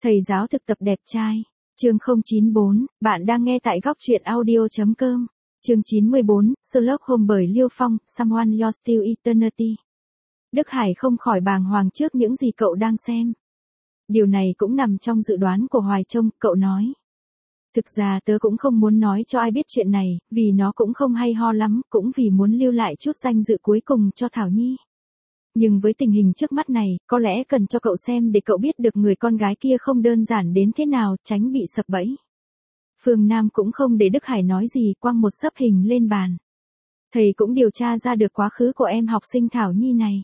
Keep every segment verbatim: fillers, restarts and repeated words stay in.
Thầy giáo thực tập đẹp trai. Chương không chín bốn, bạn đang nghe tại góc truyện audio.com. Chương chín mươi bốn, Sherlock Holmes bởi Liêu Phong, Someone You're Still Eternity. Đức Hải không khỏi bàng hoàng trước những gì cậu đang xem. Điều này cũng nằm trong dự đoán của Hoài Trông, cậu nói. Thực ra tớ cũng không muốn nói cho ai biết chuyện này, vì nó cũng không hay ho lắm, cũng vì muốn lưu lại chút danh dự cuối cùng cho Thảo Nhi. Nhưng với tình hình trước mắt này, có lẽ cần cho cậu xem để cậu biết được người con gái kia không đơn giản đến thế nào, tránh bị sập bẫy. Phương Nam cũng không để Đức Hải nói gì, quăng một xấp hình lên bàn. Thầy cũng điều tra ra được quá khứ của em học sinh Thảo Nhi này.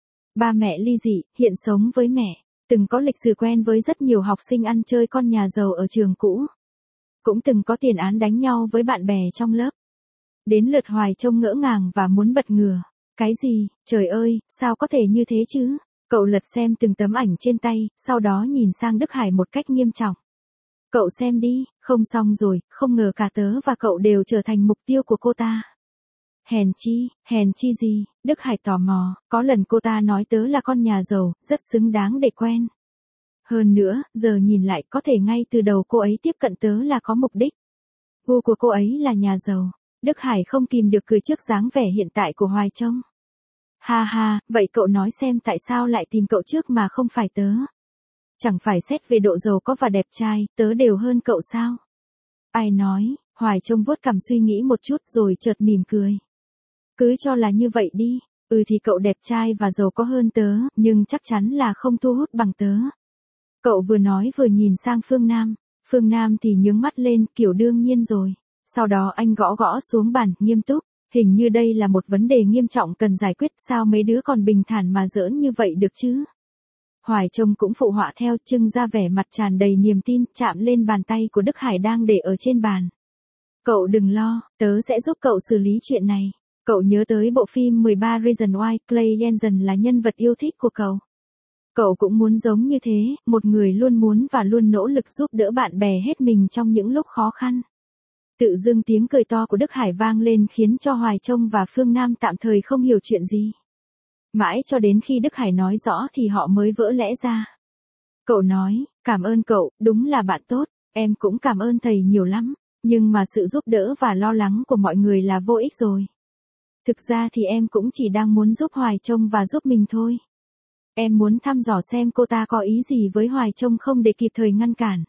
Ba mẹ ly dị, hiện sống với mẹ, từng có lịch sử quen với rất nhiều học sinh ăn chơi con nhà giàu ở trường cũ. Cũng từng có tiền án đánh nhau với bạn bè trong lớp. Đến lượt Hoài Trông ngỡ ngàng và muốn bật ngửa. Cái gì, trời ơi, sao có thể như thế chứ? Cậu lật xem từng tấm ảnh trên tay, sau đó nhìn sang Đức Hải một cách nghiêm trọng. Cậu xem đi, không xong rồi, không ngờ cả tớ và cậu đều trở thành mục tiêu của cô ta. Hèn chi, hèn chi gì? Đức Hải tò mò, có lần cô ta nói tớ là con nhà giàu, rất xứng đáng để quen. Hơn nữa, giờ nhìn lại có thể ngay từ đầu cô ấy tiếp cận tớ là có mục đích. Gu của cô ấy là nhà giàu. Đức Hải không kìm được cười trước dáng vẻ hiện tại của Hoài Trông. Ha ha, vậy cậu nói xem tại sao lại tìm cậu trước mà không phải tớ? Chẳng phải xét về độ giàu có và đẹp trai, tớ đều hơn cậu sao? Ai nói? Hoài Trông vuốt cằm suy nghĩ một chút rồi chợt mỉm cười. Cứ cho là như vậy đi, ừ thì cậu đẹp trai và giàu có hơn tớ, nhưng chắc chắn là không thu hút bằng tớ. Cậu vừa nói vừa nhìn sang Phương Nam, Phương Nam thì nhướng mắt lên, kiểu đương nhiên rồi. Sau đó anh gõ gõ xuống bàn, nghiêm túc, hình như đây là một vấn đề nghiêm trọng cần giải quyết, sao mấy đứa còn bình thản mà giỡn như vậy được chứ? Hoài Trông cũng phụ họa theo, trưng ra vẻ mặt tràn đầy niềm tin, chạm lên bàn tay của Đức Hải đang để ở trên bàn. Cậu đừng lo, tớ sẽ giúp cậu xử lý chuyện này. Cậu nhớ tới bộ phim mười ba Reasons Why Clay Jensen là nhân vật yêu thích của cậu. Cậu cũng muốn giống như thế, một người luôn muốn và luôn nỗ lực giúp đỡ bạn bè hết mình trong những lúc khó khăn. Tự dưng tiếng cười to của Đức Hải vang lên khiến cho Hoài Trông và Phương Nam tạm thời không hiểu chuyện gì. Mãi cho đến khi Đức Hải nói rõ thì họ mới vỡ lẽ ra. Cậu nói, cảm ơn cậu, đúng là bạn tốt, em cũng cảm ơn thầy nhiều lắm, nhưng mà sự giúp đỡ và lo lắng của mọi người là vô ích rồi. Thực ra thì em cũng chỉ đang muốn giúp Hoài Trông và giúp mình thôi. Em muốn thăm dò xem cô ta có ý gì với Hoài Trông không để kịp thời ngăn cản.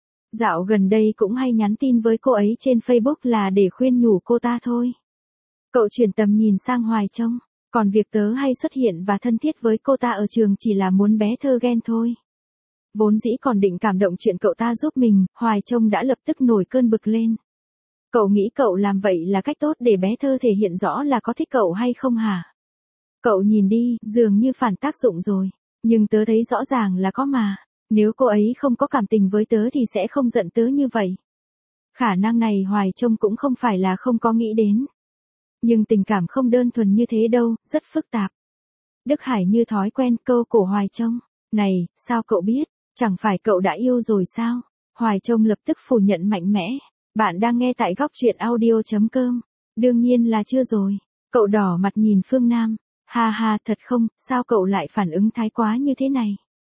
Dạo gần đây cũng hay nhắn tin với cô ấy trên Facebook là để khuyên nhủ cô ta thôi. Cậu chuyển tầm nhìn sang Hoài Trông, còn việc tớ hay xuất hiện và thân thiết với cô ta ở trường chỉ là muốn bé thơ ghen thôi. Vốn dĩ còn định cảm động chuyện cậu ta giúp mình, Hoài Trông đã lập tức nổi cơn bực lên. Cậu nghĩ cậu làm vậy là cách tốt để bé thơ thể hiện rõ là có thích cậu hay không hả? Cậu nhìn đi, dường như phản tác dụng rồi, nhưng tớ thấy rõ ràng là có mà. Nếu cô ấy không có cảm tình với tớ thì sẽ không giận tớ như vậy. Khả năng này Hoài Trông cũng không phải là không có nghĩ đến. Nhưng tình cảm không đơn thuần như thế đâu, rất phức tạp. Đức Hải như thói quen câu cổ Hoài Trông. Này, sao cậu biết? Chẳng phải cậu đã yêu rồi sao? Hoài Trông lập tức phủ nhận mạnh mẽ. Bạn đang nghe tại góc truyện audio.com. Đương nhiên là chưa rồi. Cậu đỏ mặt nhìn Phương Nam. Ha ha, thật không, sao cậu lại phản ứng thái quá như thế này?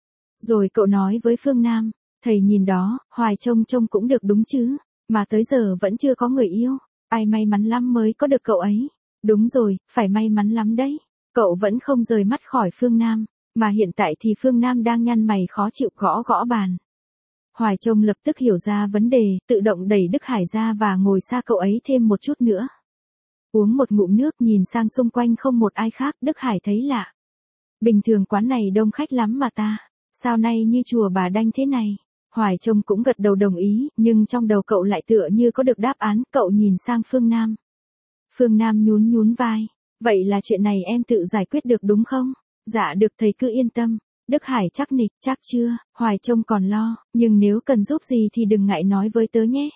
Rồi cậu nói với Phương Nam, thầy nhìn đó, Hoài Trông trông cũng được đúng chứ, mà tới giờ vẫn chưa có người yêu, ai may mắn lắm mới có được cậu ấy. Đúng rồi, phải may mắn lắm đấy. Cậu vẫn không rời mắt khỏi Phương Nam, mà hiện tại thì Phương Nam đang nhăn mày khó chịu gõ gõ bàn. Hoài Trông lập tức hiểu ra vấn đề, tự động đẩy Đức Hải ra và ngồi xa cậu ấy thêm một chút nữa. Uống một ngụm nước nhìn sang xung quanh không một ai khác, Đức Hải thấy lạ. Bình thường quán này đông khách lắm mà ta. Sao nay như chùa Bà Đanh thế này? Hoài Trông cũng gật đầu đồng ý, nhưng trong đầu cậu lại tựa như có được đáp án, cậu nhìn sang Phương Nam. Phương Nam nhún nhún vai. Vậy là chuyện này em tự giải quyết được đúng không? Dạ được thầy cứ yên tâm. Đức Hải chắc nịch, chắc chưa, Hoài Trông còn lo, nhưng nếu cần giúp gì thì đừng ngại nói với tớ nhé.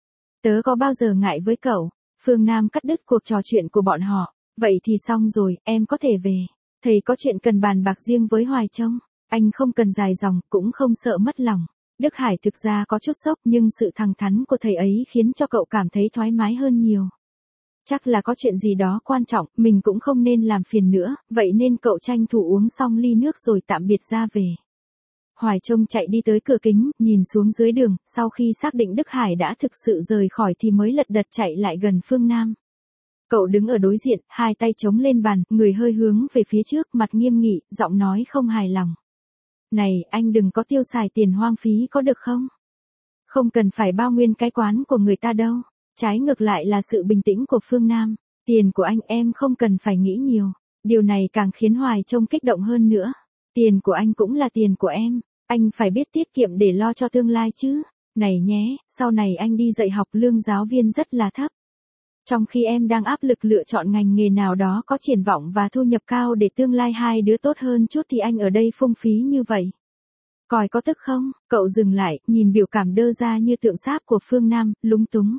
Tớ có bao giờ ngại với cậu? Phương Nam cắt đứt cuộc trò chuyện của bọn họ. Vậy thì xong rồi, em có thể về. Thầy có chuyện cần bàn bạc riêng với Hoài Trông. Anh không cần dài dòng, cũng không sợ mất lòng. Đức Hải thực ra có chút sốc nhưng sự thẳng thắn của thầy ấy khiến cho cậu cảm thấy thoải mái hơn nhiều. Chắc là có chuyện gì đó quan trọng, mình cũng không nên làm phiền nữa, vậy nên cậu tranh thủ uống xong ly nước rồi tạm biệt ra về. Hoài Trông chạy đi tới cửa kính, nhìn xuống dưới đường, sau khi xác định Đức Hải đã thực sự rời khỏi thì mới lật đật chạy lại gần Phương Nam. Cậu đứng ở đối diện, hai tay chống lên bàn, người hơi hướng về phía trước, mặt nghiêm nghị, giọng nói không hài lòng. Này, anh đừng có tiêu xài tiền hoang phí có được không? Không cần phải bao nguyên cái quán của người ta đâu. Trái ngược lại là sự bình tĩnh của Phương Nam. Tiền của anh em không cần phải nghĩ nhiều. Điều này càng khiến Hoài Trông kích động hơn nữa. Tiền của anh cũng là tiền của em. Anh phải biết tiết kiệm để lo cho tương lai chứ. Này nhé, sau này anh đi dạy học lương giáo viên rất là thấp. Trong khi em đang áp lực lựa chọn ngành nghề nào đó có triển vọng và thu nhập cao để tương lai hai đứa tốt hơn chút thì anh ở đây phung phí như vậy. Coi có tức không? Cậu dừng lại, nhìn biểu cảm đơ ra như tượng sáp của Phương Nam, lúng túng.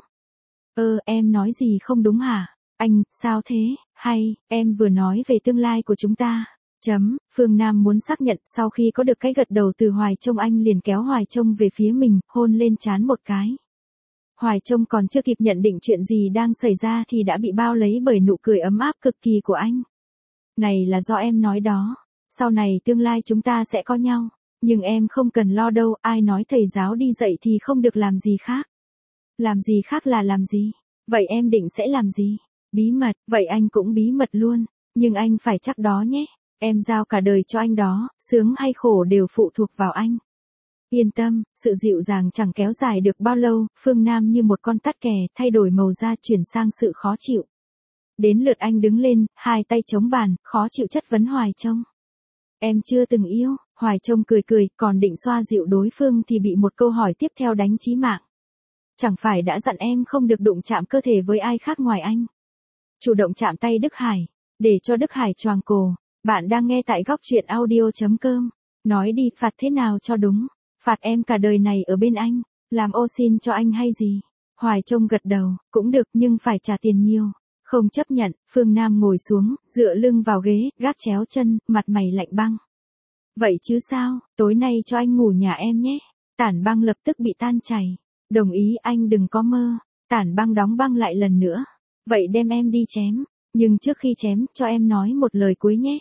Ơ, em nói gì không đúng hả? Anh, sao thế? Hay, em vừa nói về tương lai của chúng ta. Chấm, Phương Nam muốn xác nhận sau khi có được cái gật đầu từ Hoài Trông anh liền kéo Hoài Trông về phía mình, hôn lên trán một cái. Hoài Trông còn chưa kịp nhận định chuyện gì đang xảy ra thì đã bị bao lấy bởi nụ cười ấm áp cực kỳ của anh. Này là do em nói đó. Sau này tương lai chúng ta sẽ có nhau. Nhưng em không cần lo đâu, ai nói thầy giáo đi dạy thì không được làm gì khác. Làm gì khác là làm gì? Vậy em định sẽ làm gì? Bí mật, vậy anh cũng bí mật luôn. Nhưng anh phải chắc đó nhé. Em giao cả đời cho anh đó, sướng hay khổ đều phụ thuộc vào anh. Yên tâm, sự dịu dàng chẳng kéo dài được bao lâu, Phương Nam như một con tát kè, thay đổi màu da chuyển sang sự khó chịu. Đến lượt anh đứng lên, hai tay chống bàn, khó chịu chất vấn Hoài Trông. Em chưa từng yêu, Hoài Trông cười cười, còn định xoa dịu đối phương thì bị một câu hỏi tiếp theo đánh chí mạng. Chẳng phải đã dặn em không được đụng chạm cơ thể với ai khác ngoài anh. Chủ động chạm tay Đức Hải, để cho Đức Hải choàng cổ. Bạn đang nghe tại góc truyện audio chấm com. Nói đi, phạt thế nào cho đúng? Phạt em cả đời này ở bên anh, làm ô xin cho anh hay gì? Hoài Trông gật đầu, cũng được nhưng phải trả tiền nhiều. Không chấp nhận, Phương Nam ngồi xuống, dựa lưng vào ghế, gác chéo chân, mặt mày lạnh băng. Vậy chứ sao, tối nay cho anh ngủ nhà em nhé. Tản băng lập tức bị tan chảy. Đồng ý anh đừng có mơ. Tản băng đóng băng lại lần nữa. Vậy đem em đi chém. Nhưng trước khi chém, cho em nói một lời cuối nhé.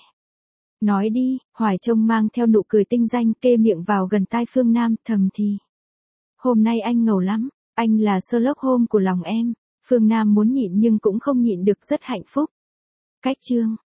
Nói đi, Hoài Trông mang theo nụ cười tinh danh kê miệng vào gần tai Phương Nam, thầm thì. Hôm nay anh ngầu lắm, anh là Sherlock Holmes của lòng em. Phương Nam muốn nhịn nhưng cũng không nhịn được, rất hạnh phúc. Cách chương